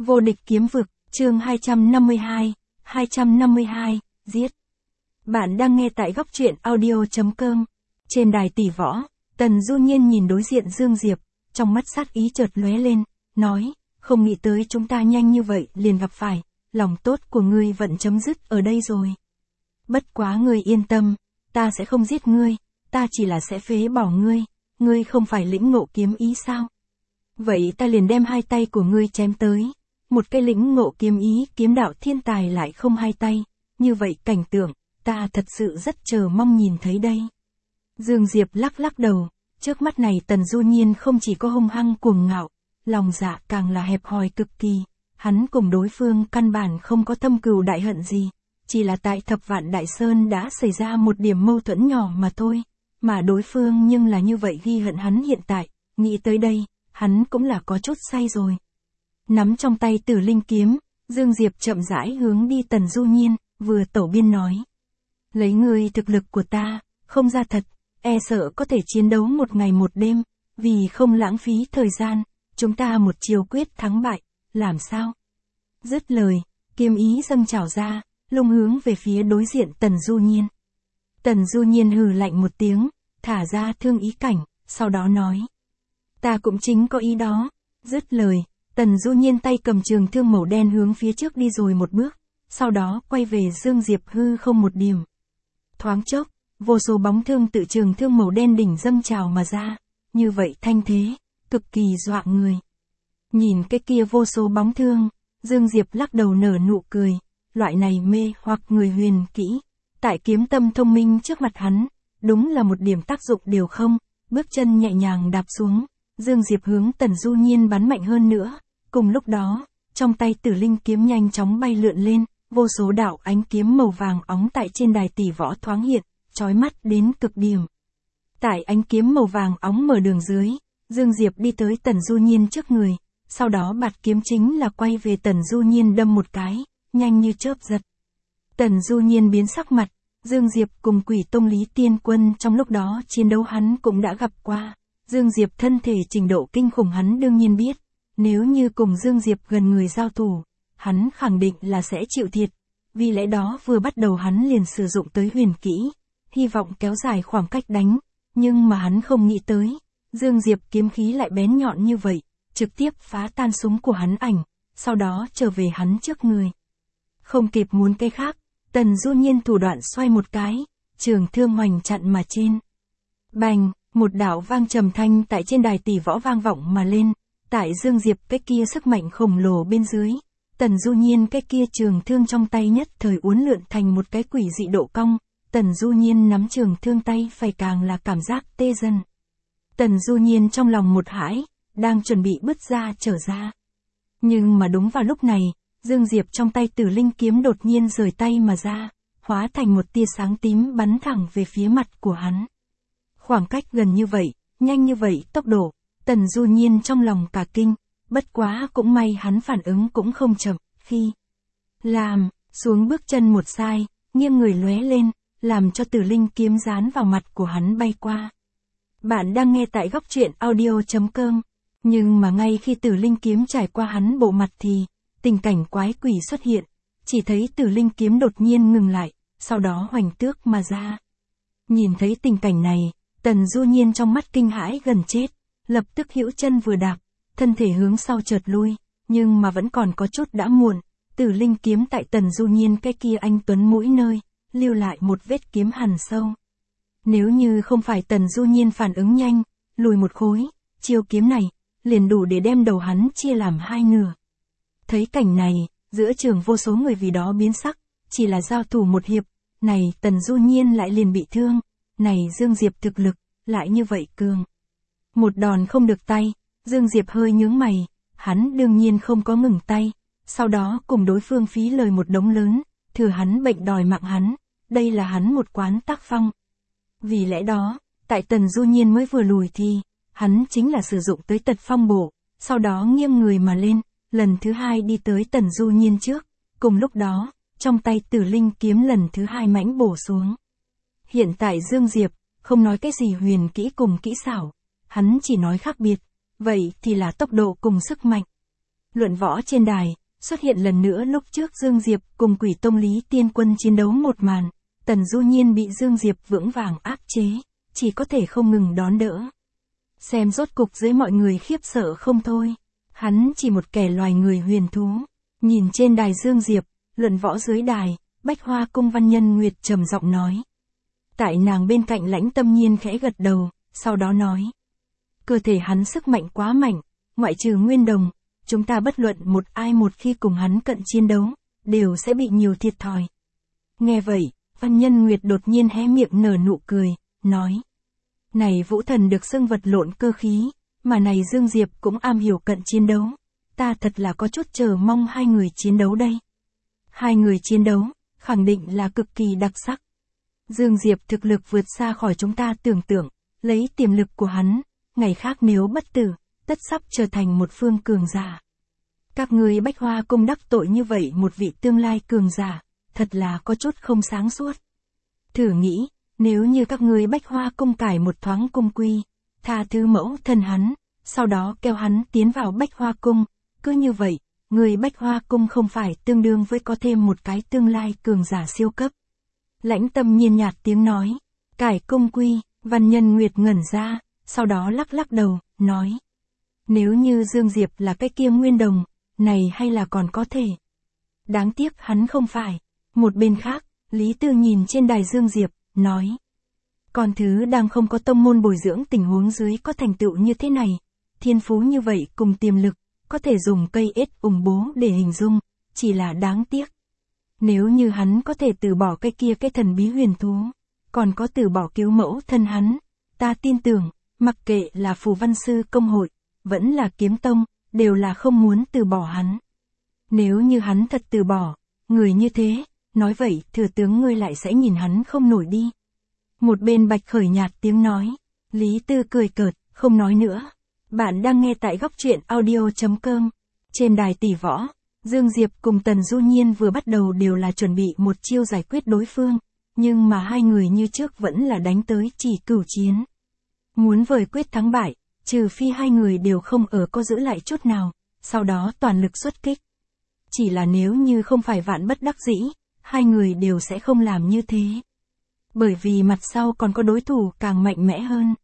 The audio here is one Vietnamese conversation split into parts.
Vô địch kiếm vực, chương 252, giết. Bạn đang nghe tại góc truyện audio.com. Trên đài tỷ võ, Tần Du Nhiên nhìn đối diện Dương Diệp, trong mắt sát ý chợt lóe lên, nói, không nghĩ tới chúng ta nhanh như vậy liền gặp phải, lòng tốt của ngươi vẫn chấm dứt ở đây rồi. Bất quá ngươi yên tâm, ta sẽ không giết ngươi, ta chỉ là sẽ phế bỏ ngươi không phải lĩnh ngộ kiếm ý sao? Vậy ta liền đem hai tay của ngươi chém tới. Một cây lĩnh ngộ kiếm ý, kiếm đạo thiên tài lại không hai tay, như vậy cảnh tượng, ta thật sự rất chờ mong nhìn thấy đây. Dương Diệp lắc lắc đầu, trước mắt này Tần Du Nhiên không chỉ có hung hăng cuồng ngạo, lòng dạ càng là hẹp hòi cực kỳ, hắn cùng đối phương căn bản không có thâm cừu đại hận gì, chỉ là tại Thập Vạn Đại Sơn đã xảy ra một điểm mâu thuẫn nhỏ mà thôi, mà đối phương nhưng là như vậy ghi hận hắn hiện tại, nghĩ tới đây, hắn cũng là có chút say rồi. Nắm trong tay Tử Linh kiếm, Dương Diệp chậm rãi hướng đi Tần Du Nhiên, vừa tẩu biên nói. Lấy ngươi thực lực của ta, không ra thật, e sợ có thể chiến đấu một ngày một đêm, vì không lãng phí thời gian, chúng ta một chiều quyết thắng bại, làm sao? Dứt lời, kiếm ý dâng trào ra, lung hướng về phía đối diện Tần Du Nhiên. Tần Du Nhiên hừ lạnh một tiếng, thả ra thương ý cảnh, sau đó nói. Ta cũng chính có ý đó, dứt lời. Tần Du Nhiên tay cầm trường thương màu đen hướng phía trước đi rồi một bước, sau đó quay về Dương Diệp hư không một điểm. Thoáng chốc, vô số bóng thương tự trường thương màu đen đỉnh dâng trào mà ra, như vậy thanh thế, cực kỳ dọa người. Nhìn cái kia vô số bóng thương, Dương Diệp lắc đầu nở nụ cười, loại này mê hoặc người huyền kỹ, tại kiếm tâm thông minh trước mặt hắn, đúng là một điểm tác dụng đều không, bước chân nhẹ nhàng đạp xuống. Dương Diệp hướng Tần Du Nhiên bắn mạnh hơn nữa, cùng lúc đó, trong tay Tử Linh kiếm nhanh chóng bay lượn lên, vô số đạo ánh kiếm màu vàng óng tại trên đài tỷ võ thoáng hiện, chói mắt đến cực điểm. Tại ánh kiếm màu vàng óng mở đường dưới, Dương Diệp đi tới Tần Du Nhiên trước người, sau đó bạt kiếm chính là quay về Tần Du Nhiên đâm một cái, nhanh như chớp giật. Tần Du Nhiên biến sắc mặt, Dương Diệp cùng Quỷ Tông Lý Tiên Quân trong lúc đó chiến đấu hắn cũng đã gặp qua. Dương Diệp thân thể trình độ kinh khủng hắn đương nhiên biết, nếu như cùng Dương Diệp gần người giao thủ, hắn khẳng định là sẽ chịu thiệt, vì lẽ đó vừa bắt đầu hắn liền sử dụng tới huyền kỹ, hy vọng kéo dài khoảng cách đánh, nhưng mà hắn không nghĩ tới, Dương Diệp kiếm khí lại bén nhọn như vậy, trực tiếp phá tan súng của hắn ảnh, sau đó trở về hắn trước người. Không kịp muốn cái khác, Tần Du Nhiên thủ đoạn xoay một cái, trường thương hoành chặn mà trên. Bành! Một đạo vang trầm thanh tại trên đài tỷ võ vang vọng mà lên, tại Dương Diệp cái kia sức mạnh khổng lồ bên dưới, Tần Du Nhiên cái kia trường thương trong tay nhất thời uốn lượn thành một cái quỷ dị độ cong, Tần Du Nhiên nắm trường thương tay phải càng là cảm giác tê dần. Tần Du Nhiên trong lòng một hãi, đang chuẩn bị bứt ra trở ra. Nhưng mà đúng vào lúc này, Dương Diệp trong tay Tử Linh kiếm đột nhiên rời tay mà ra, hóa thành một tia sáng tím bắn thẳng về phía mặt của hắn. Khoảng cách gần như vậy, nhanh như vậy tốc độ, Tần Du Nhiên trong lòng cả kinh, bất quá cũng may hắn phản ứng cũng không chậm, khi làm, xuống bước chân một sai, nghiêng người lóe lên, làm cho Tử Linh kiếm dán vào mặt của hắn bay qua. Bạn đang nghe tại góc truyện audio.com, nhưng mà ngay khi Tử Linh kiếm trải qua hắn bộ mặt thì, tình cảnh quái quỷ xuất hiện, chỉ thấy Tử Linh kiếm đột nhiên ngừng lại, sau đó hoành tước mà ra. Nhìn thấy tình cảnh này, Tần Du Nhiên trong mắt kinh hãi gần chết, lập tức hữu chân vừa đạp, thân thể hướng sau chợt lui, nhưng mà vẫn còn có chút đã muộn, Tử Linh kiếm tại Tần Du Nhiên cái kia anh tuấn mũi nơi, lưu lại một vết kiếm hằn sâu. Nếu như không phải Tần Du Nhiên phản ứng nhanh, lùi một khối, chiêu kiếm này, liền đủ để đem đầu hắn chia làm hai nửa. Thấy cảnh này, giữa trường vô số người vì đó biến sắc, chỉ là giao thủ một hiệp, này Tần Du Nhiên lại liền bị thương. Này Dương Diệp thực lực, lại như vậy cường. Một đòn không được tay, Dương Diệp hơi nhướng mày, hắn đương nhiên không có ngừng tay, sau đó cùng đối phương phí lời một đống lớn, thừa hắn bệnh đòi mạng hắn, đây là hắn một quán tác phong. Vì lẽ đó, tại Tần Du Nhiên mới vừa lùi thì, hắn chính là sử dụng tới tật phong bổ, sau đó nghiêng người mà lên, lần thứ hai đi tới Tần Du Nhiên trước, cùng lúc đó, trong tay Tử Linh kiếm lần thứ hai mãnh bổ xuống. Hiện tại Dương Diệp, không nói cái gì huyền kỹ cùng kỹ xảo, hắn chỉ nói khác biệt, vậy thì là tốc độ cùng sức mạnh. Luận võ trên đài, xuất hiện lần nữa lúc trước Dương Diệp cùng Quỷ Tông Lý Tiên Quân chiến đấu một màn, Tần Du Nhiên bị Dương Diệp vững vàng áp chế, chỉ có thể không ngừng đón đỡ. Xem rốt cục dưới mọi người khiếp sợ không thôi, hắn chỉ một kẻ loài người huyền thú, nhìn trên đài Dương Diệp, luận võ dưới đài, Bách Hoa Cung Văn Nhân Nguyệt trầm giọng nói. Tại nàng bên cạnh Lãnh Tâm Nhiên khẽ gật đầu, sau đó nói. Cơ thể hắn sức mạnh quá mạnh, ngoại trừ Nguyên Đồng, chúng ta bất luận một ai một khi cùng hắn cận chiến đấu, đều sẽ bị nhiều thiệt thòi. Nghe vậy, Văn Nhân Nguyệt đột nhiên hé miệng nở nụ cười, nói. Này Vũ Thần được xưng vật lộn cơ khí, mà này Dương Diệp cũng am hiểu cận chiến đấu. Ta thật là có chút chờ mong hai người chiến đấu đây. Hai người chiến đấu, khẳng định là cực kỳ đặc sắc. Dương Diệp thực lực vượt xa khỏi chúng ta tưởng tượng, lấy tiềm lực của hắn, ngày khác nếu bất tử, tất sắp trở thành một phương cường giả. Các người Bách Hoa Cung đắc tội như vậy một vị tương lai cường giả, thật là có chút không sáng suốt. Thử nghĩ, nếu như các người Bách Hoa Cung cải một thoáng cung quy, tha thứ mẫu thân hắn, sau đó kéo hắn tiến vào Bách Hoa Cung, cứ như vậy, người Bách Hoa Cung không phải tương đương với có thêm một cái tương lai cường giả siêu cấp. Lãnh Tâm Nhiên nhạt tiếng nói, cải cung quy, Văn Nhân Nguyệt ngẩn ra, sau đó lắc lắc đầu, nói. Nếu như Dương Diệp là cái kia Nguyên Đồng, này hay là còn có thể. Đáng tiếc hắn không phải. Một bên khác, Lý Tư nhìn trên đài Dương Diệp, nói. Còn thứ đang không có tông môn bồi dưỡng tình huống dưới có thành tựu như thế này, thiên phú như vậy cùng tiềm lực, có thể dùng cây ếch ủng bố để hình dung, chỉ là đáng tiếc. Nếu như hắn có thể từ bỏ cái kia cái thần bí huyền thú, còn có từ bỏ cứu mẫu thân hắn, ta tin tưởng, mặc kệ là Phù Văn Sư Công hội, vẫn là Kiếm Tông, đều là không muốn từ bỏ hắn. Nếu như hắn thật từ bỏ, người như thế, nói vậy thừa tướng ngươi lại sẽ nhìn hắn không nổi đi. Một bên Bạch Khởi nhạt tiếng nói, Lý Tư cười cợt, không nói nữa. Bạn đang nghe tại Góc Truyện Audio.com. Trên đài tỷ võ, Dương Diệp cùng Tần Du Nhiên vừa bắt đầu đều là chuẩn bị một chiêu giải quyết đối phương, nhưng mà hai người như trước vẫn là đánh tới chỉ cửu chiến. Muốn vời quyết thắng bại, trừ phi hai người đều không ở có giữ lại chút nào, sau đó toàn lực xuất kích. Chỉ là nếu như không phải vạn bất đắc dĩ, hai người đều sẽ không làm như thế. Bởi vì mặt sau còn có đối thủ càng mạnh mẽ hơn.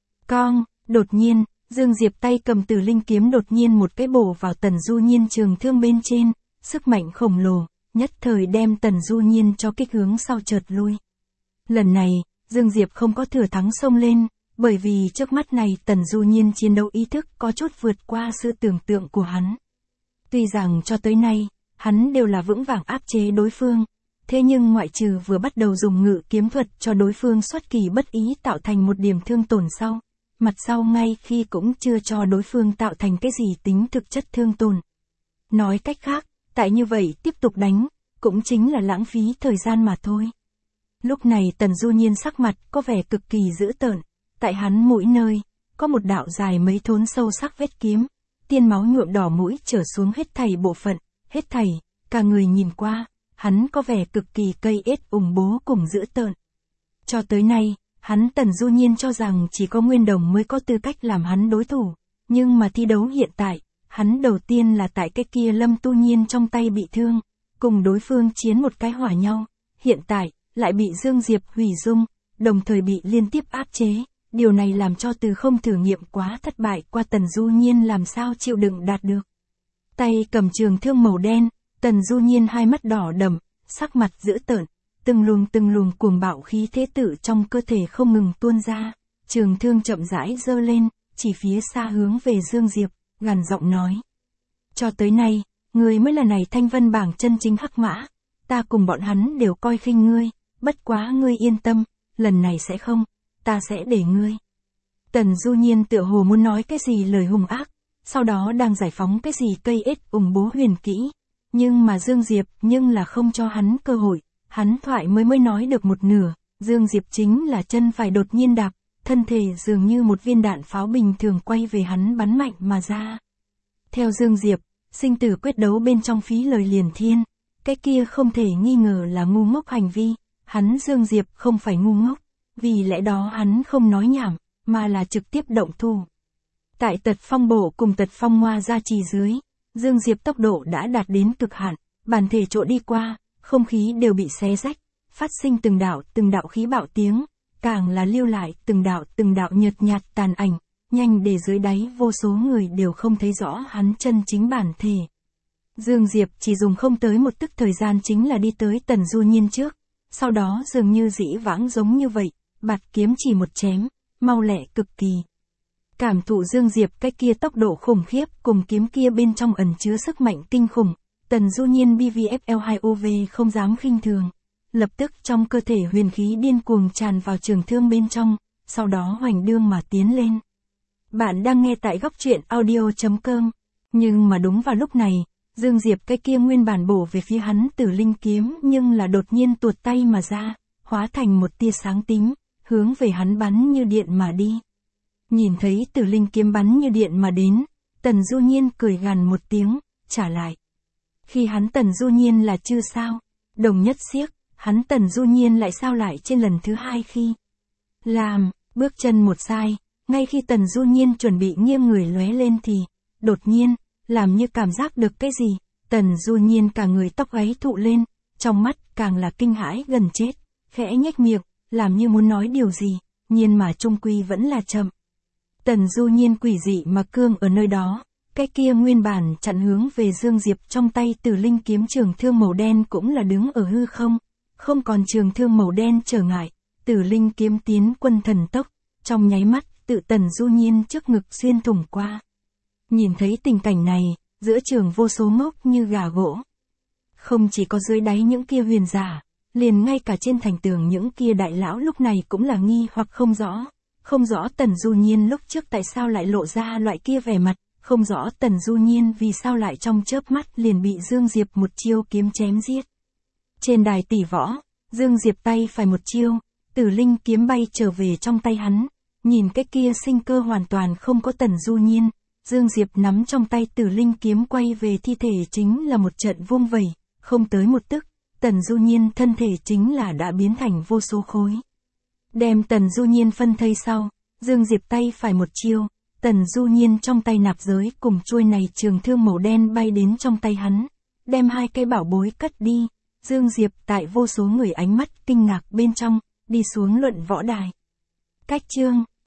Đột nhiên, Dương Diệp tay cầm Tử Linh kiếm đột nhiên một cái bổ vào Tần Du Nhiên trường thương bên trên, sức mạnh khổng lồ, nhất thời đem Tần Du Nhiên cho kích hướng sau chợt lui. Lần này, Dương Diệp không có thừa thắng xông lên, bởi vì trước mắt này Tần Du Nhiên chiến đấu ý thức có chút vượt qua sự tưởng tượng của hắn. Tuy rằng cho tới nay, hắn đều là vững vàng áp chế đối phương, thế nhưng ngoại trừ vừa bắt đầu dùng ngự kiếm thuật cho đối phương xuất kỳ bất ý tạo thành một điểm thương tổn sau, mặt sau ngay khi cũng chưa cho đối phương tạo thành cái gì tính thực chất thương tổn. Nói cách khác, tại như vậy tiếp tục đánh, cũng chính là lãng phí thời gian mà thôi. Lúc này Tần Du Nhiên sắc mặt có vẻ cực kỳ dữ tợn, tại hắn mũi nơi, có một đạo dài mấy thốn sâu sắc vết kiếm, tiên máu nhuộm đỏ mũi trở xuống hết thảy bộ phận, hết thảy, cả người nhìn qua, hắn có vẻ cực kỳ cây ếch ủng bố cùng dữ tợn. Cho tới nay, hắn Tần Du Nhiên cho rằng chỉ có Nguyên Đồng mới có tư cách làm hắn đối thủ, nhưng mà thi đấu hiện tại, hắn đầu tiên là tại cái kia Lâm Tu Nhiên trong tay bị thương, cùng đối phương chiến một cái hỏa nhau, hiện tại, lại bị Dương Diệp hủy dung, đồng thời bị liên tiếp áp chế, điều này làm cho từ không thử nghiệm quá thất bại qua Tần Du Nhiên làm sao chịu đựng đạt được. Tay cầm trường thương màu đen, Tần Du Nhiên hai mắt đỏ đậm, sắc mặt dữ tợn, từng luồng cuồng bạo khí thế tự trong cơ thể không ngừng tuôn ra, trường thương chậm rãi giơ lên, chỉ phía xa hướng về Dương Diệp, gằn giọng nói. Cho tới nay, ngươi mới là này Thanh Vân bảng chân chính hắc mã, ta cùng bọn hắn đều coi khinh ngươi, bất quá ngươi yên tâm, lần này sẽ không, ta sẽ để ngươi. Tần Du Nhiên tựa hồ muốn nói cái gì lời hung ác, sau đó đang giải phóng cái gì cây ếch ủng bố huyền kỹ, nhưng mà Dương Diệp nhưng là không cho hắn cơ hội, hắn thoại mới nói được một nửa, Dương Diệp chính là chân phải đột nhiên đạp, thân thể dường như một viên đạn pháo bình thường quay về hắn bắn mạnh mà ra. Theo Dương Diệp, sinh tử quyết đấu bên trong phí lời liền thiên, cái kia không thể nghi ngờ là ngu ngốc hành vi, hắn Dương Diệp không phải ngu ngốc, vì lẽ đó hắn không nói nhảm, mà là trực tiếp động thủ. Tại Tật Phong Bổ cùng Tật Phong Hoa gia trì dưới, Dương Diệp tốc độ đã đạt đến cực hạn, bản thể trộ đi qua, không khí đều bị xé rách, phát sinh từng đạo khí bạo tiếng, càng là lưu lại từng đạo nhợt nhạt tàn ảnh, nhanh để dưới đáy vô số người đều không thấy rõ hắn chân chính bản thể. Dương Diệp chỉ dùng không tới một tức thời gian chính là đi tới Tần Du Nhiên trước, sau đó dường như dĩ vãng giống như vậy, bạt kiếm chỉ một chém, mau lẹ cực kỳ. Cảm thụ Dương Diệp cái kia tốc độ khủng khiếp cùng kiếm kia bên trong ẩn chứa sức mạnh kinh khủng, Tần Du Nhiên BVFL2OV không dám khinh thường. Lập tức trong cơ thể huyền khí điên cuồng tràn vào trường thương bên trong, sau đó hoành đương mà tiến lên. Bạn đang nghe tại góc truyện audio.com. Nhưng mà đúng vào lúc này, Dương Diệp cái kia nguyên bản bổ về phía hắn Tử Linh kiếm nhưng là đột nhiên tuột tay mà ra, hóa thành một tia sáng tím, hướng về hắn bắn như điện mà đi. Nhìn thấy Tử Linh kiếm bắn như điện mà đến, Tần Du Nhiên cười gằn một tiếng, trả lại. Khi hắn Tần Du Nhiên là chư sao, đồng nhất xiếc, hắn Tần Du Nhiên lại sao lại trên lần thứ hai khi làm, bước chân một sai, ngay khi Tần Du Nhiên chuẩn bị nghiêng người lóe lên thì, đột nhiên, làm như cảm giác được cái gì, Tần Du Nhiên cả người tóc gáy thụ lên, trong mắt càng là kinh hãi gần chết, khẽ nhếch miệng, làm như muốn nói điều gì, nhiên mà trung quy vẫn là chậm. Tần Du Nhiên quỷ dị mà cương ở nơi đó, cái kia nguyên bản chặn hướng về Dương Diệp trong tay Tử Linh kiếm trường thương màu đen cũng là đứng ở hư không, không còn trường thương màu đen trở ngại, Tử Linh kiếm tiến quân thần tốc, trong nháy mắt, tự Tần Du Nhiên trước ngực xuyên thủng qua. Nhìn thấy tình cảnh này, giữa trường vô số ngốc như gà gỗ. Không chỉ có dưới đáy những kia huyền giả, liền ngay cả trên thành tường những kia đại lão lúc này cũng là nghi hoặc không rõ Tần Du Nhiên lúc trước tại sao lại lộ ra loại kia vẻ mặt, không rõ Tần Du Nhiên vì sao lại trong chớp mắt liền bị Dương Diệp một chiêu kiếm chém giết. Trên đài tỷ võ, Dương Diệp tay phải một chiêu, Tử Linh kiếm bay trở về trong tay hắn, nhìn cái kia sinh cơ hoàn toàn không có Tần Du Nhiên, Dương Diệp nắm trong tay Tử Linh kiếm quay về thi thể chính là một trận vung vẩy, không tới một tức, Tần Du Nhiên thân thể chính là đã biến thành vô số khối. Đem Tần Du Nhiên phân thây sau, Dương Diệp tay phải một chiêu, Tần Du Nhiên trong tay nạp giới cùng chuôi này trường thương màu đen bay đến trong tay hắn, đem hai cái bảo bối cất đi, Dương Diệp tại vô số người ánh mắt kinh ngạc bên trong, đi xuống luận võ đài. Cách chương